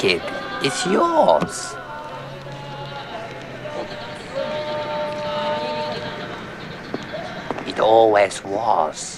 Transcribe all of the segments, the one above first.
kid. It's yours. It always was.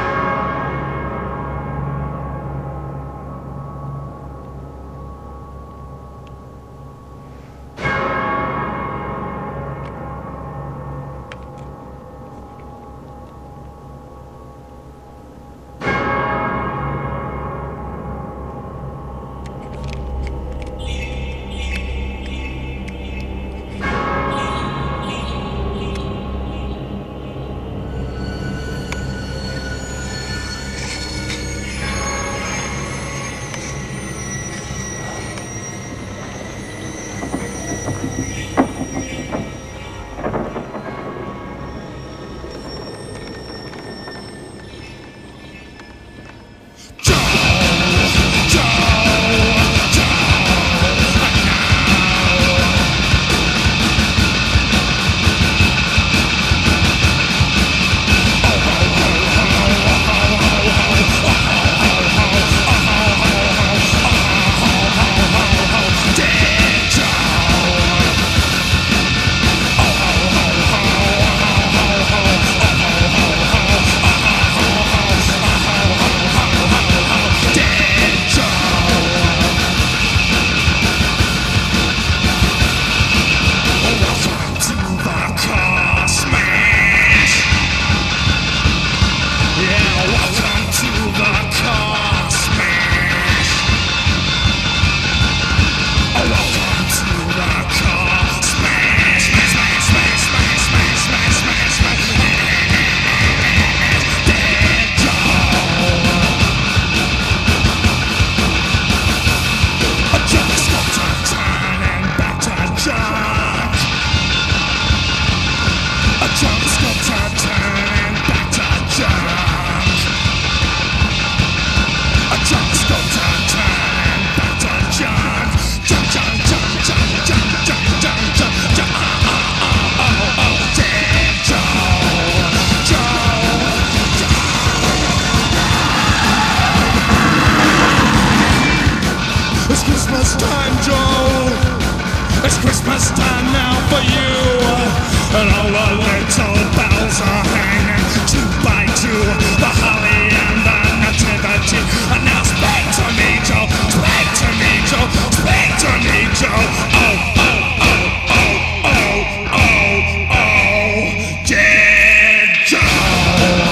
It's Christmas time, Joe. It's Christmas time now for you. And all the little bells are hanging two by two. The holly and the nativity. And now speak to me, Joe. Speak to me, Joe. Speak to me, Joe. Oh, oh, oh, oh, oh, oh, oh, dear Joe.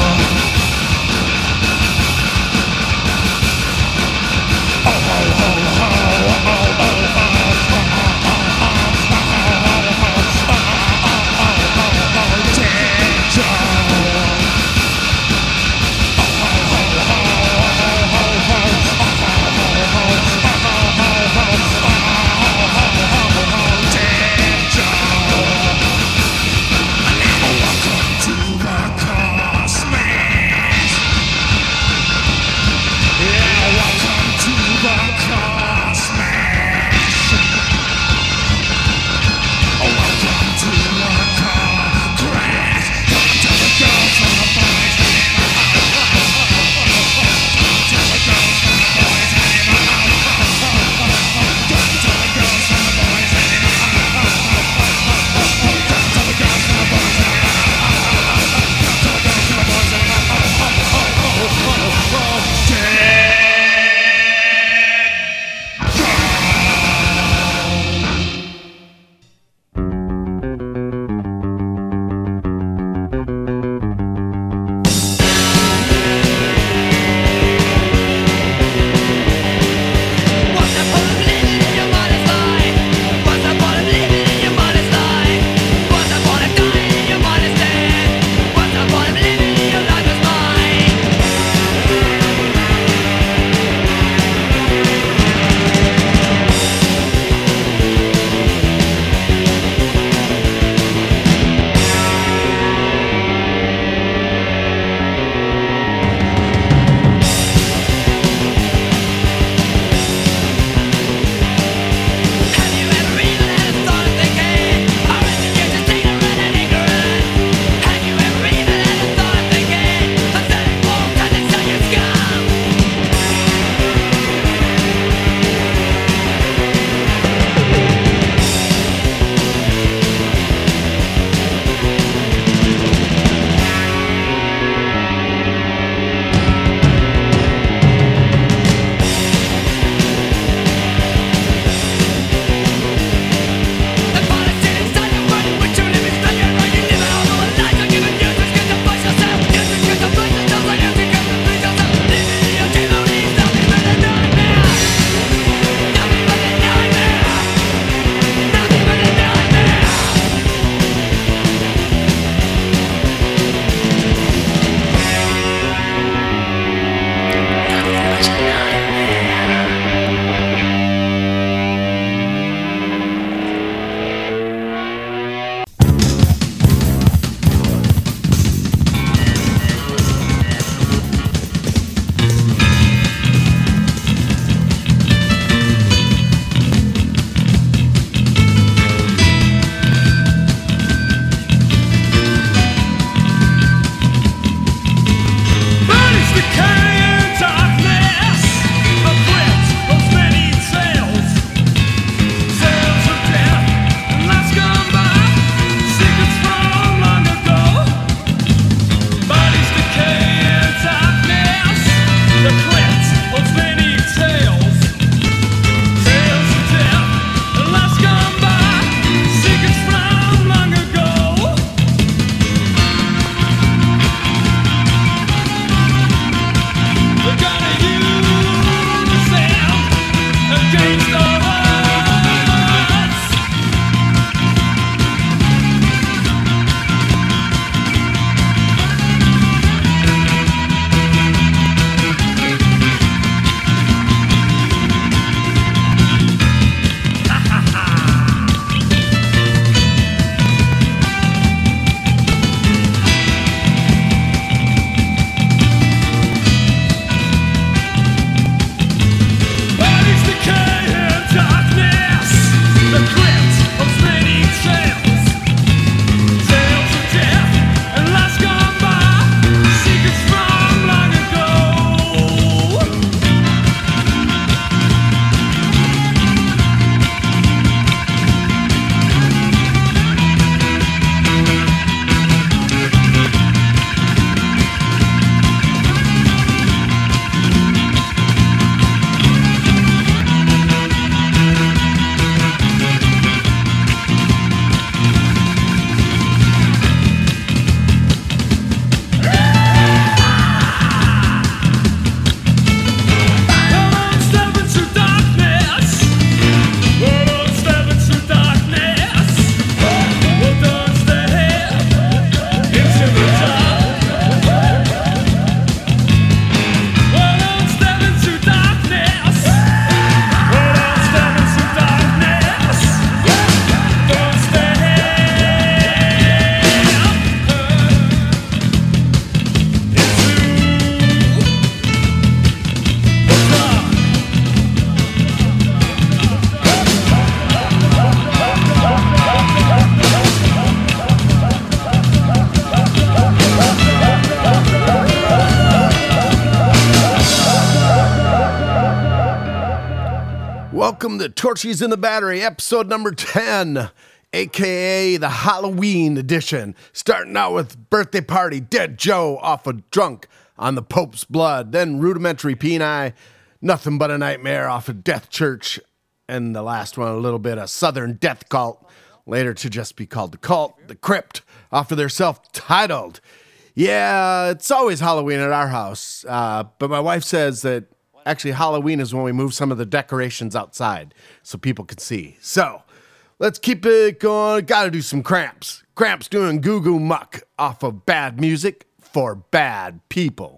Welcome to Torchies in the Battery, episode number 10, aka the Halloween edition. Starting out with Birthday Party, Dead Joe off of Drunk on the Pope's Blood. Then Rudimentary Peni, Nothing But a Nightmare off of Death Church. And the last one, a little bit of Southern Death Cult, later to just be called The Cult, The Crypt, off of their self-titled. Yeah, it's always Halloween at our house, but my wife says that actually Halloween is when we move some of the decorations outside so people can see. So let's keep it going. Gotta do some Cramps. Cramps doing Goo Goo Muck off of Bad Music for Bad People.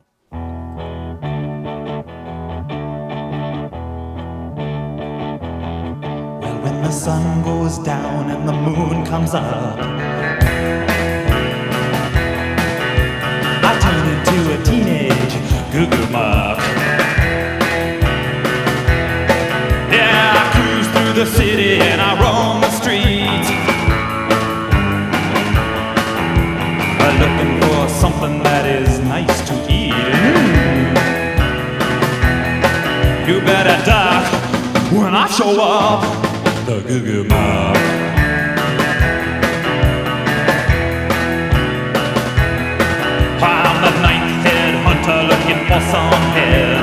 Well, when the sun goes down and the moon comes up, I turn into a teenage Goo Goo Muck. Yeah, I cruise through the city and I roam the streets, looking for something that is nice to eat. You better duck when I show up, the Goo Goo Muck. I'm the ninth head hunter looking for some head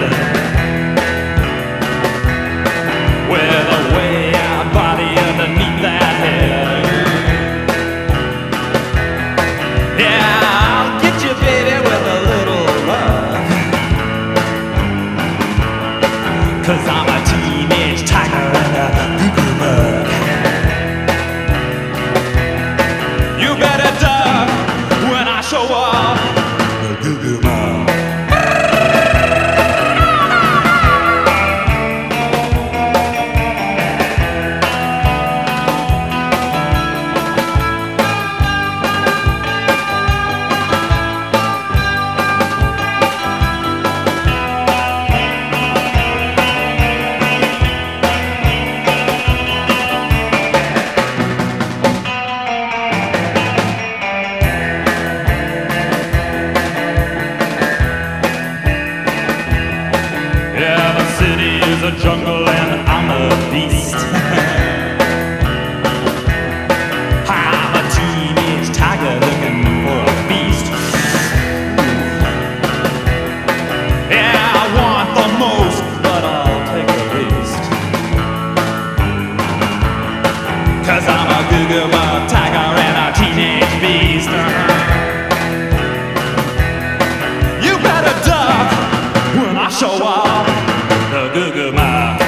with a way out body underneath that head. Yeah, I'll get you, baby, with a little love, 'cause I'm a teenage tiger and a Goo Goo Muck. You better duck when I show up, the Goo Goo Muck. A jungle and I'm a beast. I'm a teenage tiger looking for a feast. Yeah, I want the most, but I'll take the least, 'cause I'm a Goo Goo Muck tiger and a teenage beast. You better duck when I show up, the Goo Goo Muck.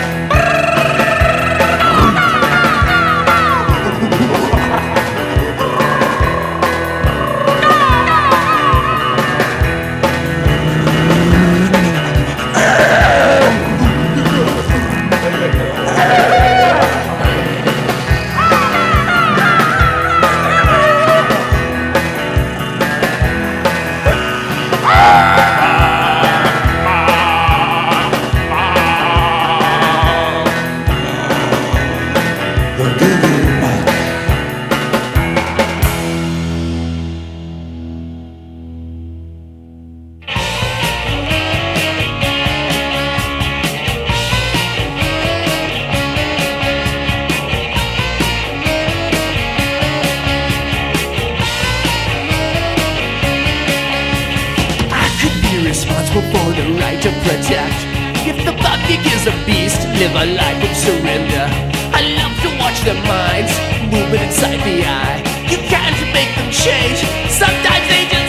For the right to protect. If the public is a beast, live a life of surrender. I love to watch their minds moving inside the eye. You can't make them change, sometimes they just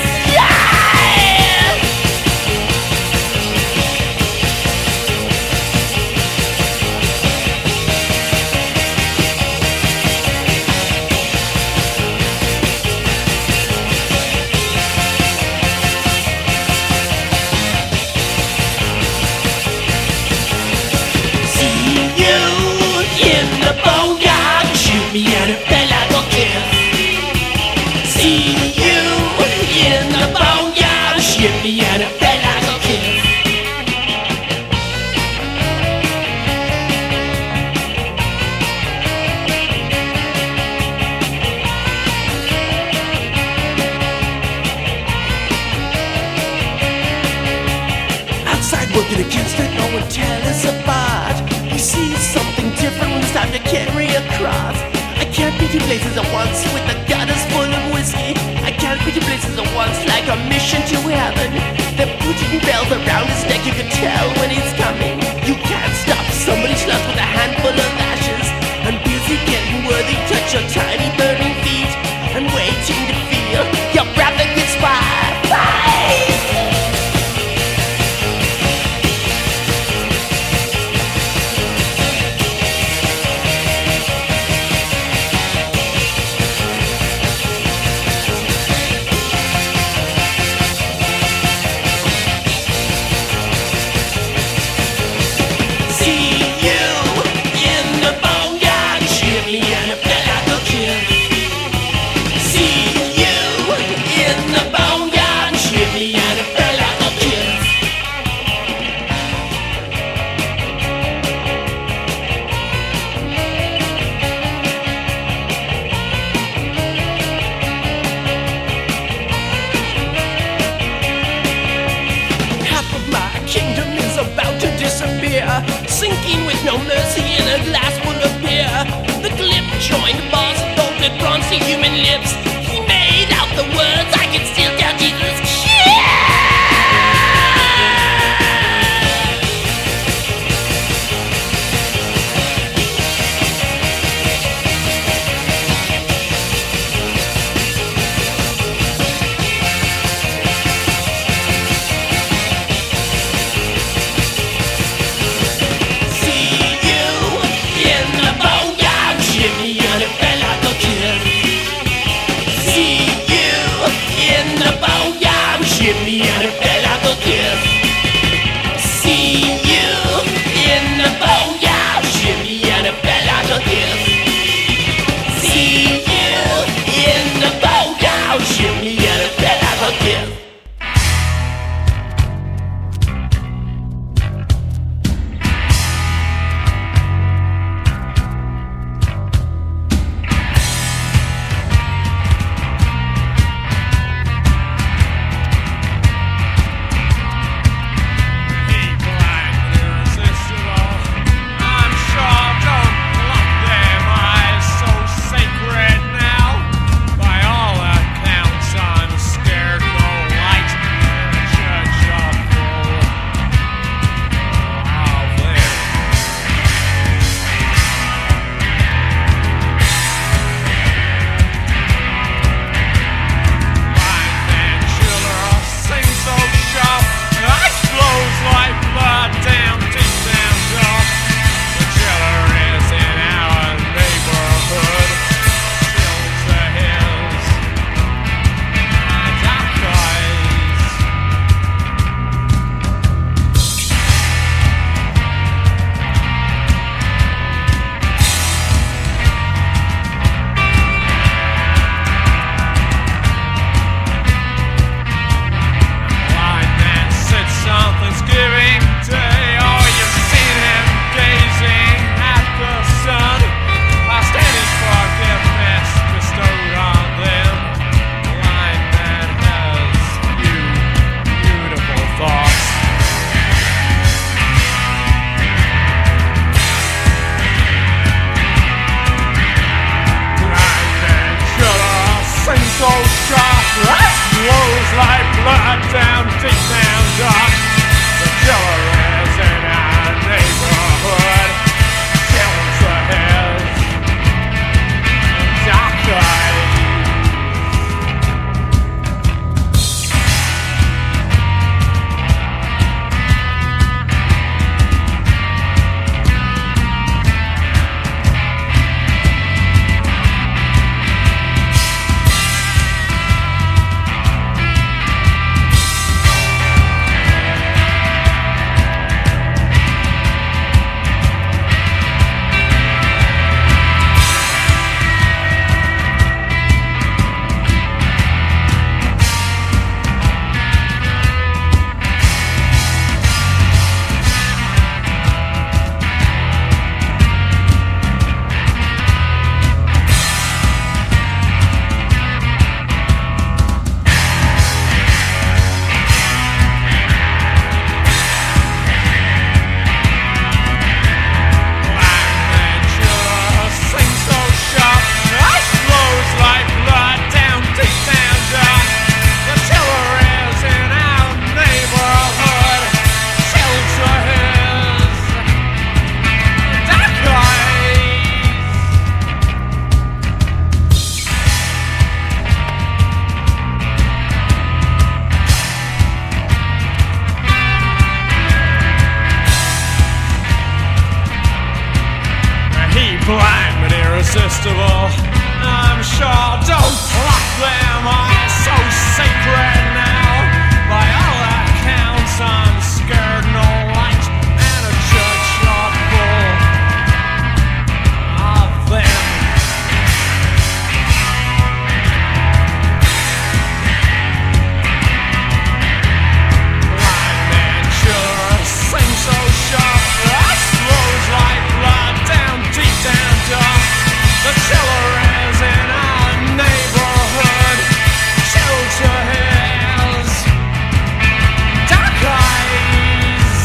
me and it felt like a kiss. See be 2 places at once with the gutters full of whiskey. I can't be 2 places at once like a mission to heaven. They're putting bells around his neck, you can tell when he's coming. You can't stop somebody's lust with a handful of ashes. I'm busy getting worthy, touch your tiny burning feet. I'm waiting to feel your breath against my face. Sinking with no mercy in a glass full of beer. The clip joined bars of bolted bronzy human lips. He made out the words, I can still tell Jesus. Give me a bell like a kiss. See you in the boneyard. Give me a bell like a kiss. See you in the boneyard. Give me a bell like a kiss. sacred now. By all accounts, I'm scared no light and a church are full of them. Blind man sure seems so sharp. Us flows like blood down deep down dark. The chiller is in our neighborhood. Shelter has dark eyes.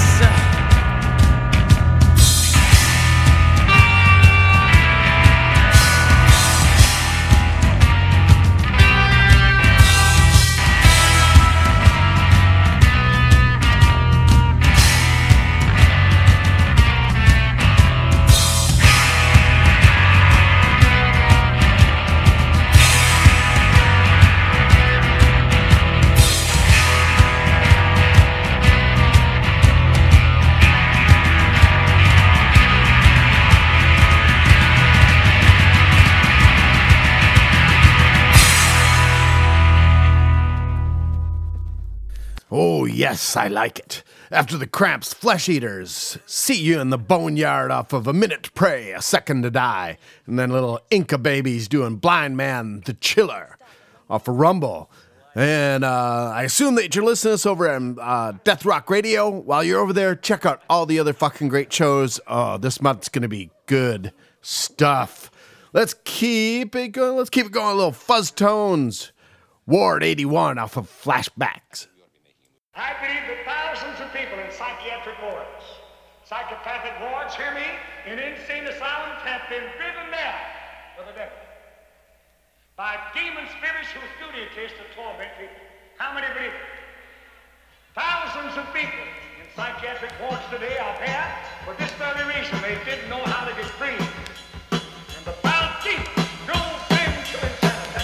Oh, yes, I like it. After the Cramps, Flesh Eaters. See you in the boneyard off of A Minute to Pray, A Second to Die. And then little Inca Babies doing Blind Man, The Chiller off of Rumble. And I assume that you're listening to us over at Death Rock Radio. While you're over there, check out all the other fucking great shows. Oh, this month's going to be good stuff. Let's keep it going. Let's keep it going. A little Fuzz Tones. Ward 81 off of Flashbacks. I believe that thousands of people in psychiatric wards, psychopathic wards, hear me, in insane asylums have been driven mad for the devil by demon spirits whose duty it is to torment people. How many believe it? Thousands of people in psychiatric wards today are there for this very reason. They didn't know how to get free. And the foul demon drove them to insanity.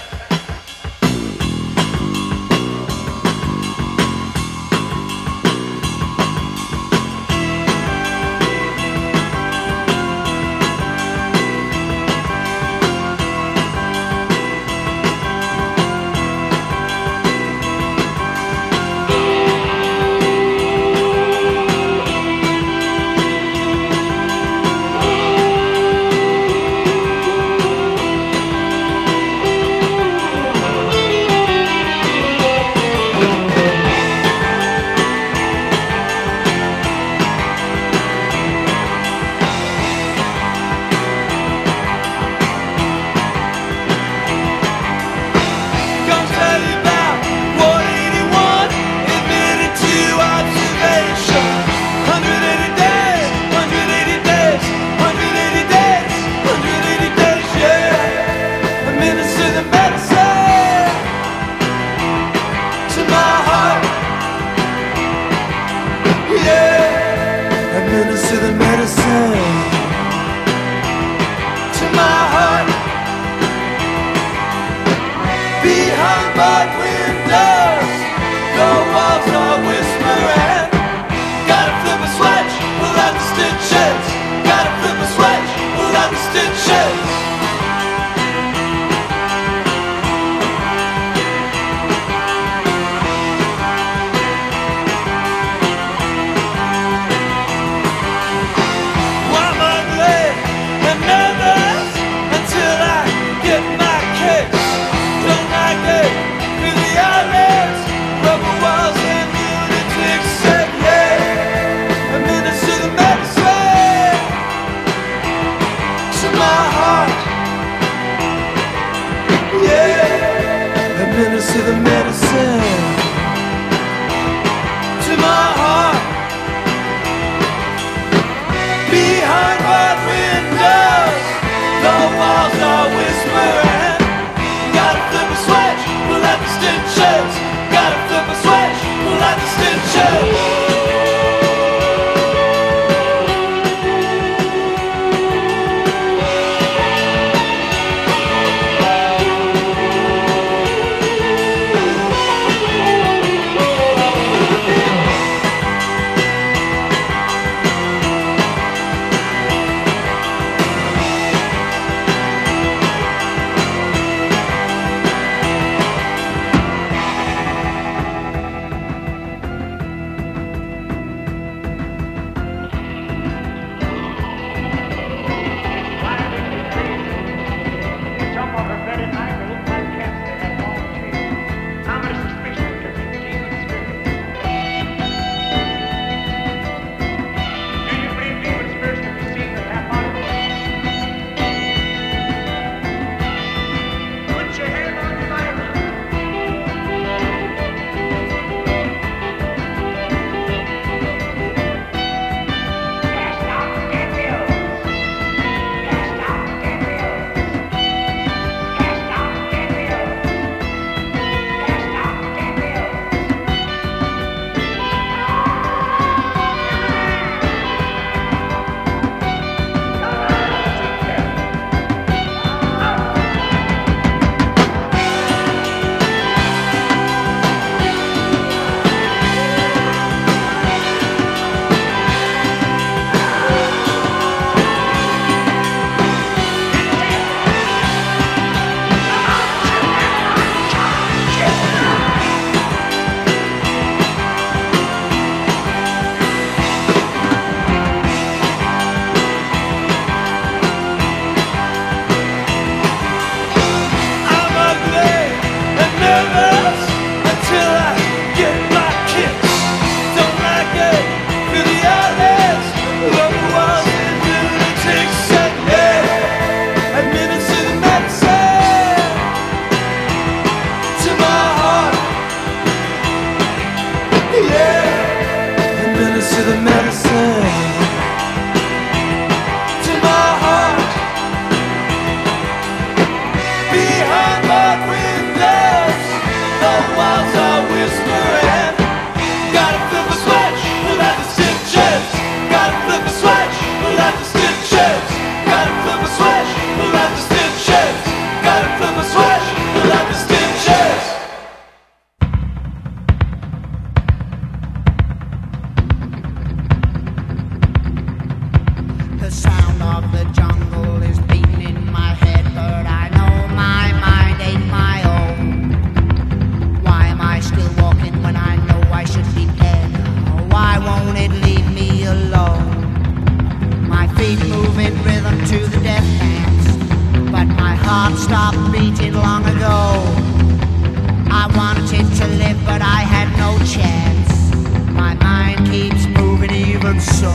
stopped beating long ago. I wanted to live, but I had no chance. My mind keeps moving even so.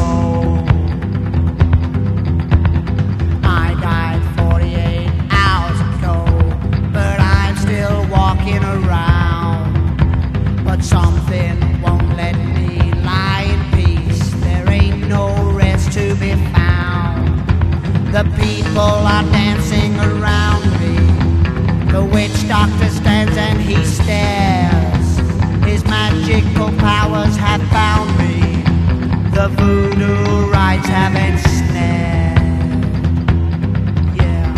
I died 48 hours ago, but I'm still walking around. But something won't let me lie in peace. There ain't no rest to be found. The people are dancing around me. The witch doctor stands and he stares. His magical powers have found me. The voodoo rites have ensnared. Yeah.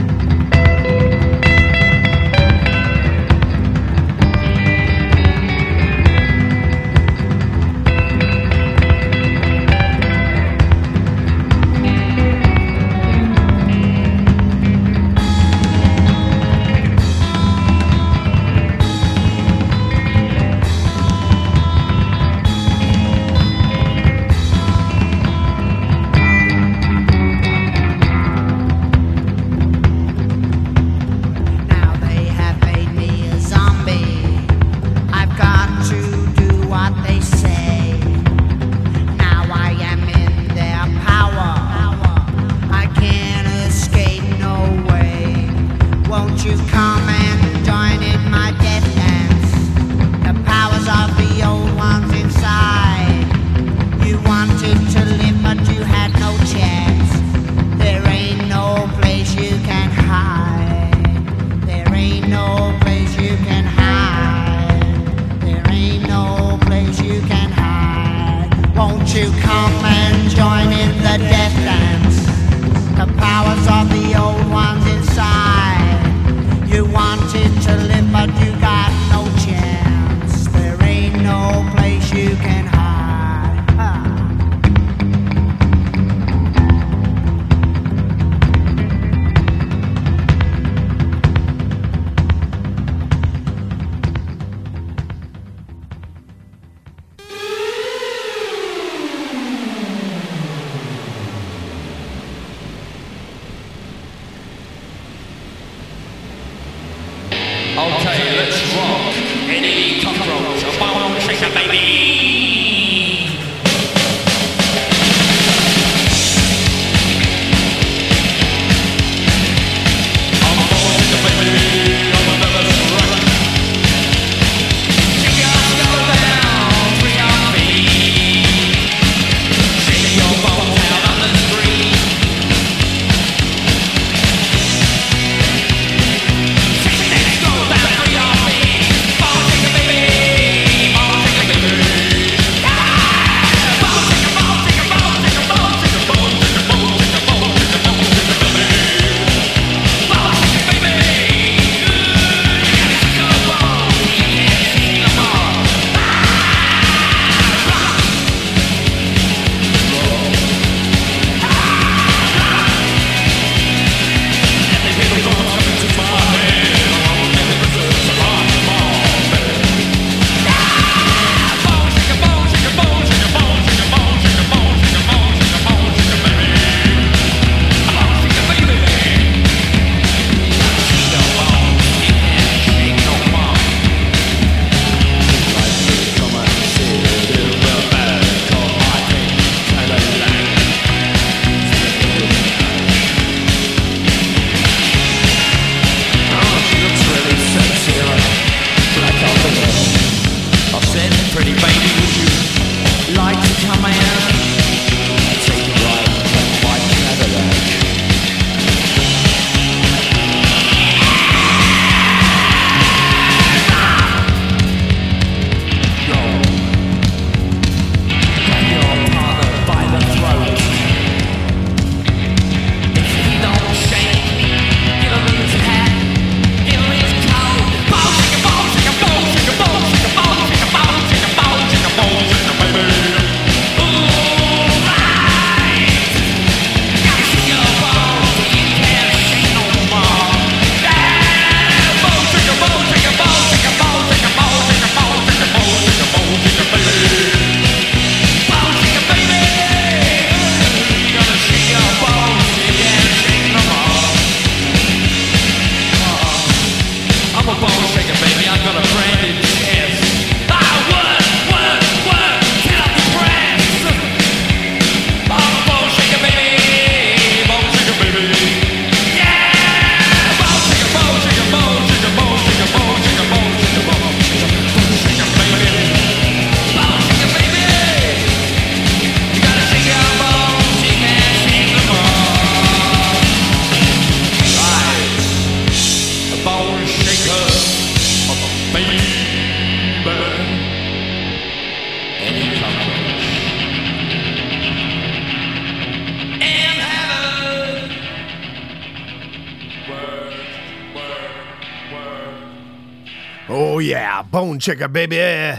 Bone Chicker, baby.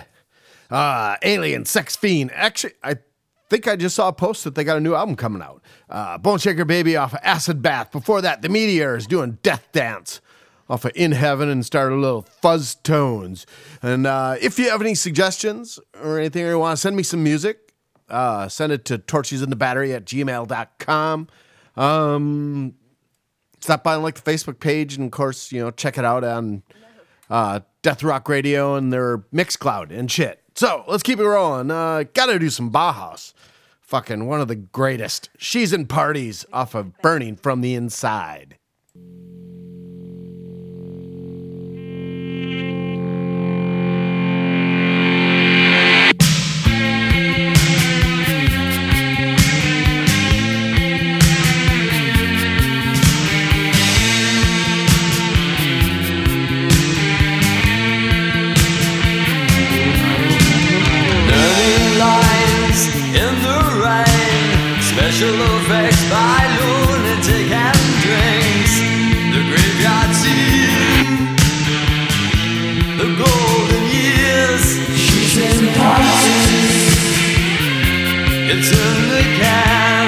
Alien Sex Fiend. Actually, I think I just saw a post that they got a new album coming out. Bone Shaker Baby off of Acid Bath. Before that, the Meteors doing Death Dance off of In Heaven and started a little Fuzz Tones. And if you have any suggestions or anything, or you want to send me some music, send it to torchesinthebattery@gmail.com. Stop by and like the Facebook page, and of course, check it out on Death Rock Radio and their Mixcloud and shit. So let's keep it rolling. Gotta do some Bauhaus. Fucking one of the greatest. She's in Parties off of Burning from the Inside. Special effects by lunatic and drinks. The graveyard scene, the golden years. She's in parties. It's in the can.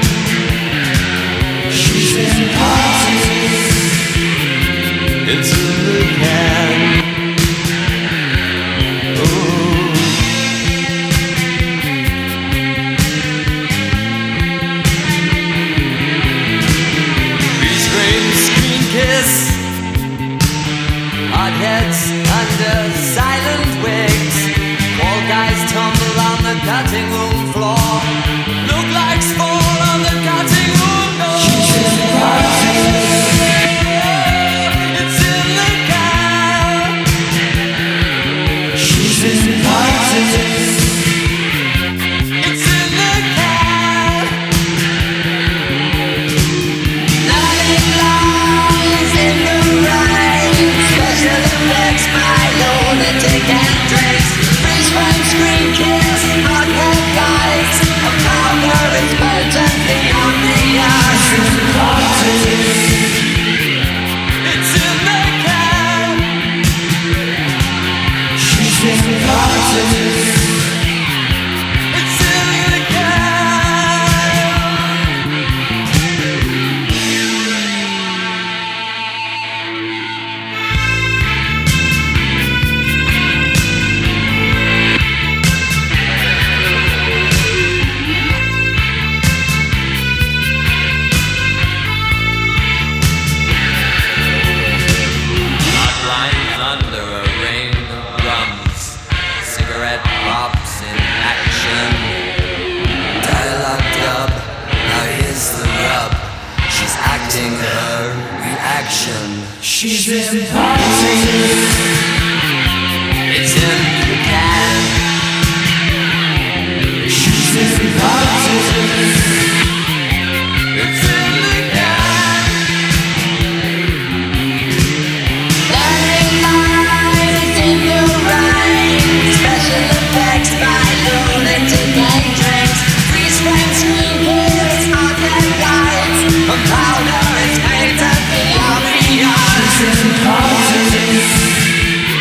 She's in parties. It's in the can. Heads under silent wigs. All guys tumble on the cutting room floor. Look like fall on the cutting room floor. She's in parties. It's in the car. She's in parties. It's in the car. Lying lies in the rain. Special effects by lunatic and drinks. Freeze frame, screen kiss, hot head lights. A powder is burnt beyond the eyes. It's in the can. She's in parties. It's in the she's in parties. It's in the can. She's in parties. It's in the can. Lying lies in the rain. Special effects by lunatic and drinks. Freeze frame, screen kiss, hot and lights. A powder is painted beyond the eyes. She's in parties.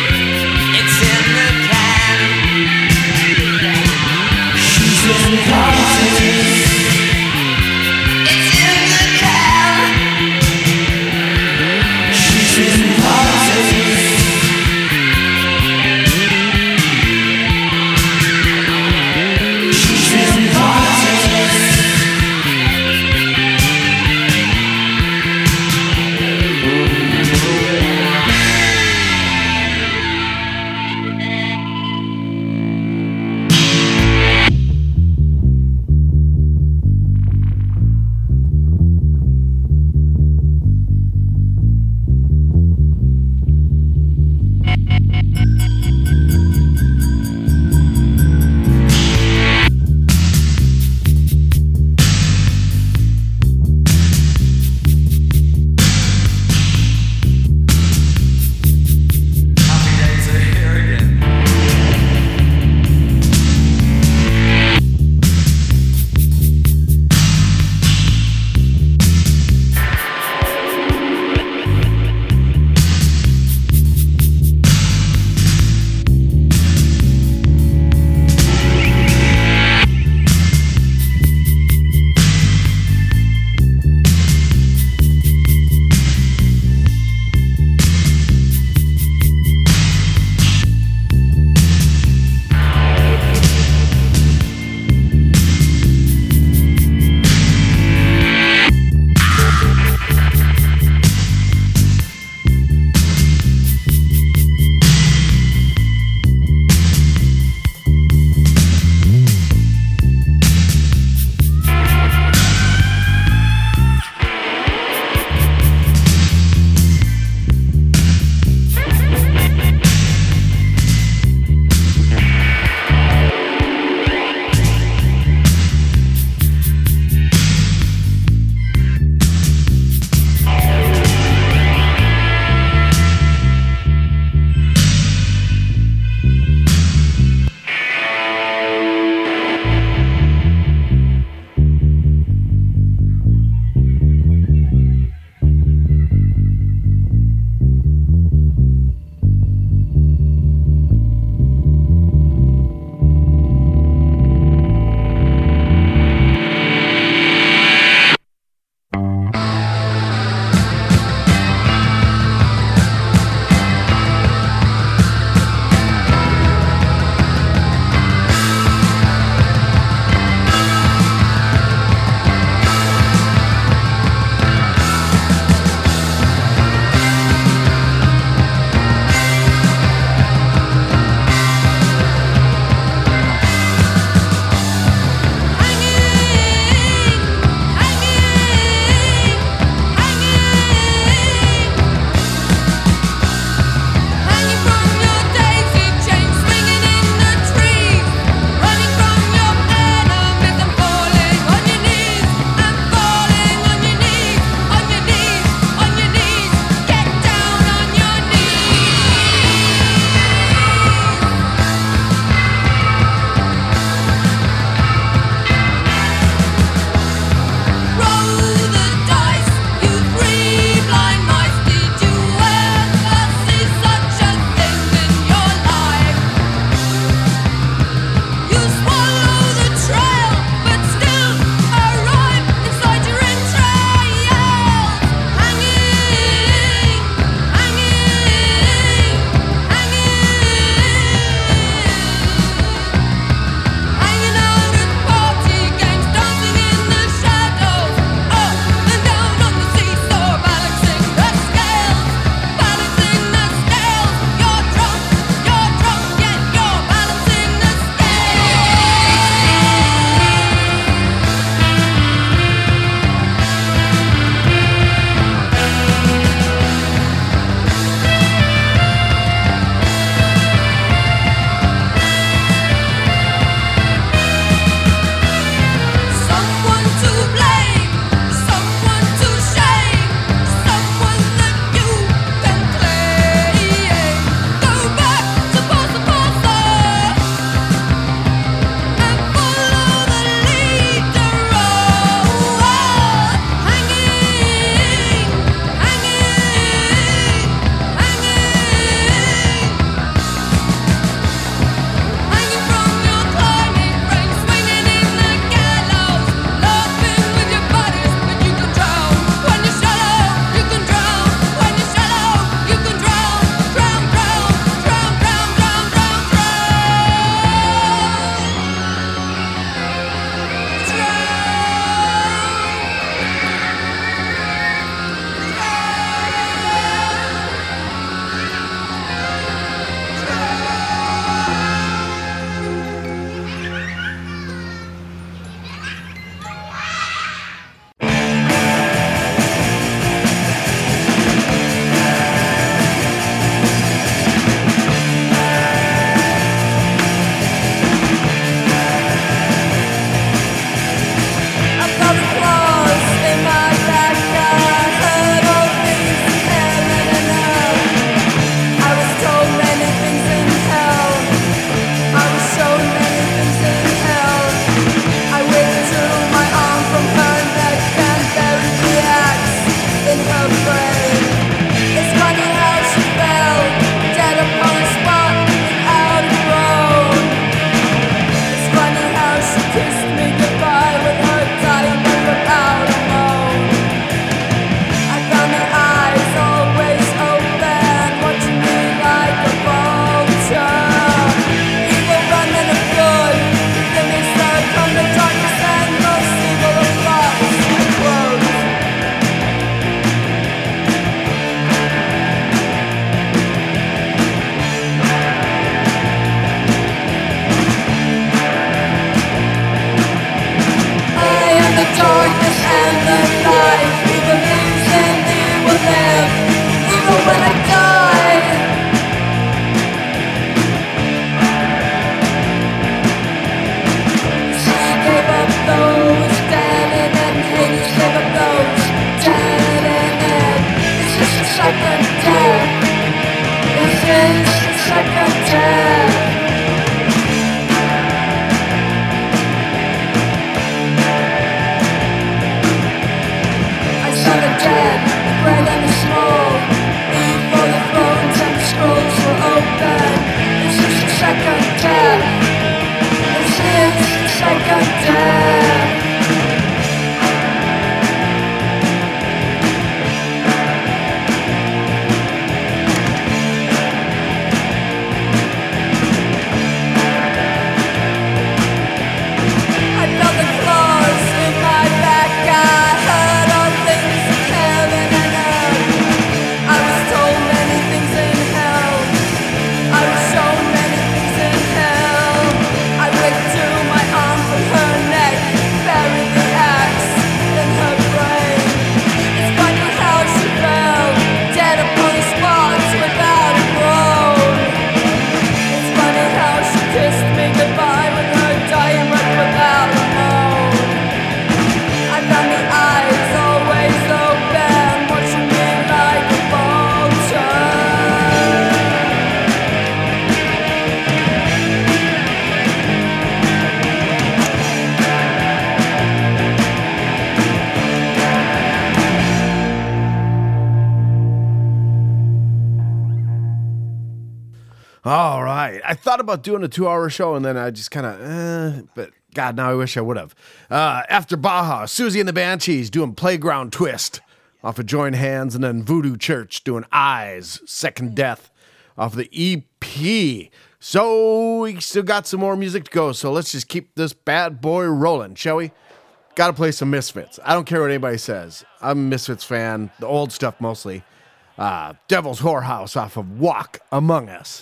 I thought about doing a 2-hour show, and then I just kind of, but God, now I wish I would have. After Baja, Susie and the Banshees doing Playground Twist off of Join Hands, and then Voodoo Church doing Eyes, Second Death off the EP. So we still got some more music to go, so let's just keep this bad boy rolling, shall we? Got to play some Misfits. I don't care what anybody says. I'm a Misfits fan, the old stuff mostly. Devil's Whorehouse off of Walk Among Us.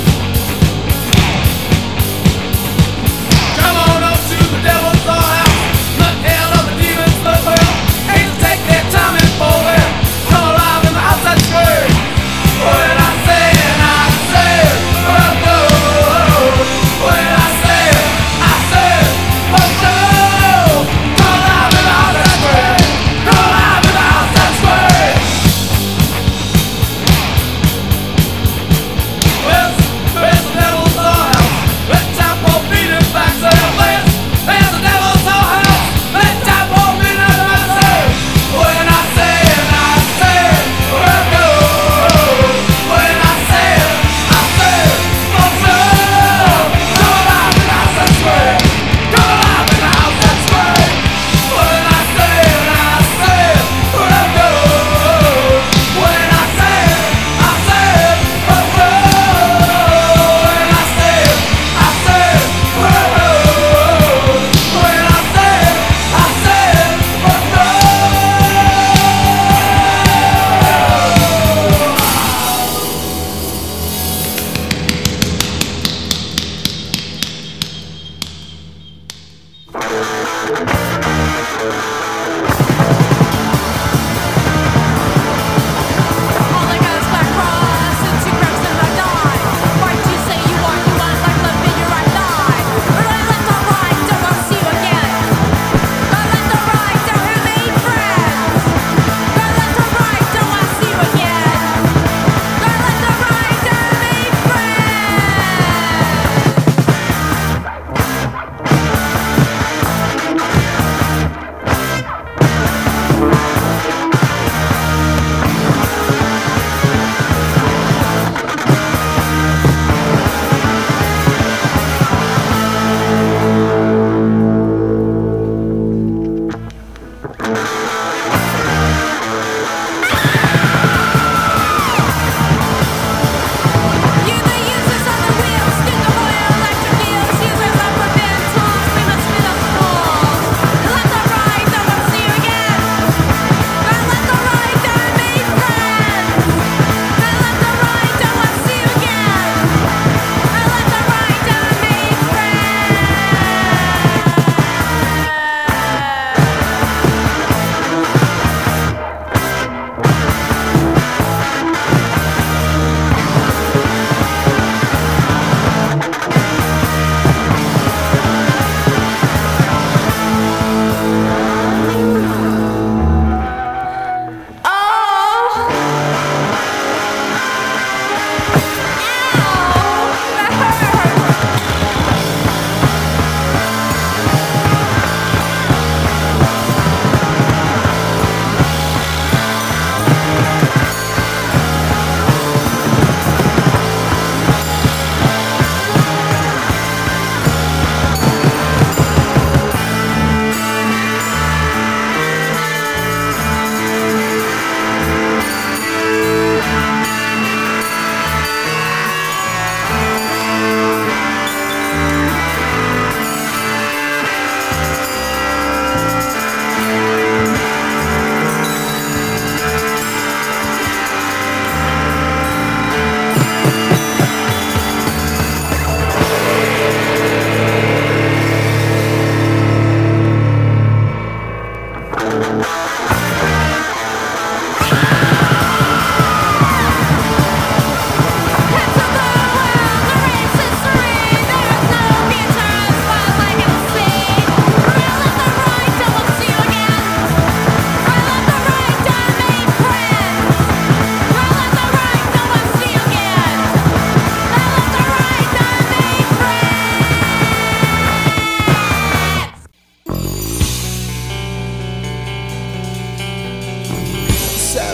Come on up to the devil's house.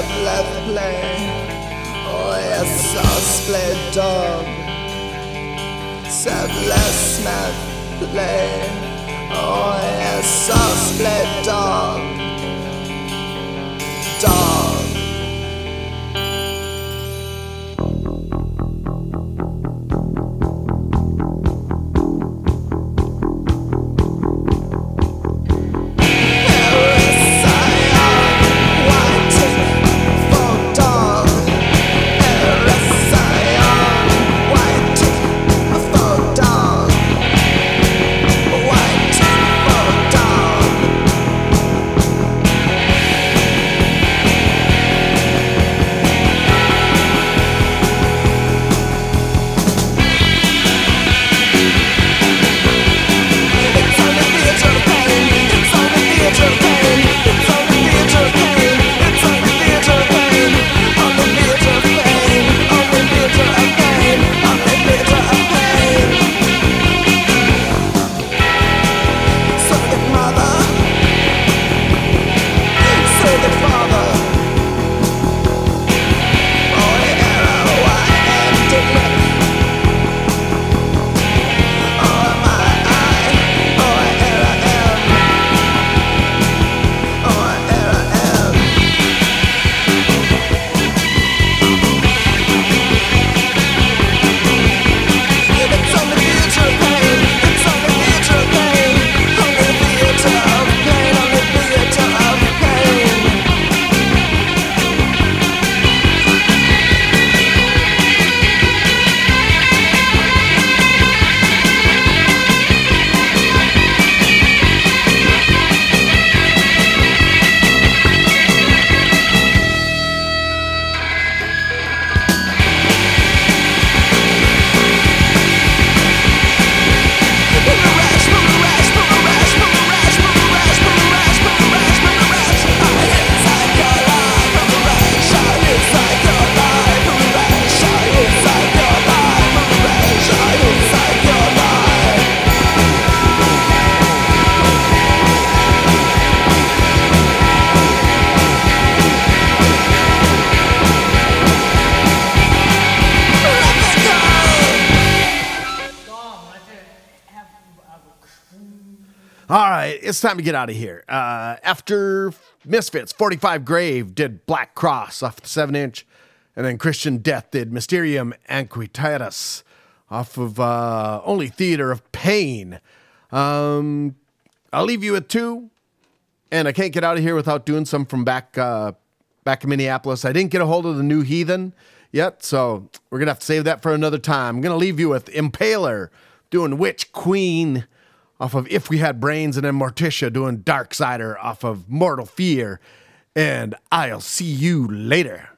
said let's play. Oh yes, I split dog. Said let's play. Oh yes, I split dog. Dog. All right, it's time to get out of here. After Misfits, 45 Grave did Black Cross off the 7-inch, and then Christian Death did Mysterium Anquitatis off of Only Theater of Pain. I'll leave you with two, and I can't get out of here without doing some from back in Minneapolis. I didn't get a hold of the New Heathen yet, so we're going to have to save that for another time. I'm going to leave you with Impaler doing Witch Queen off of If We Had Brains, and then Morticia doing Darksider off of Mortal Fear. And I'll see you later.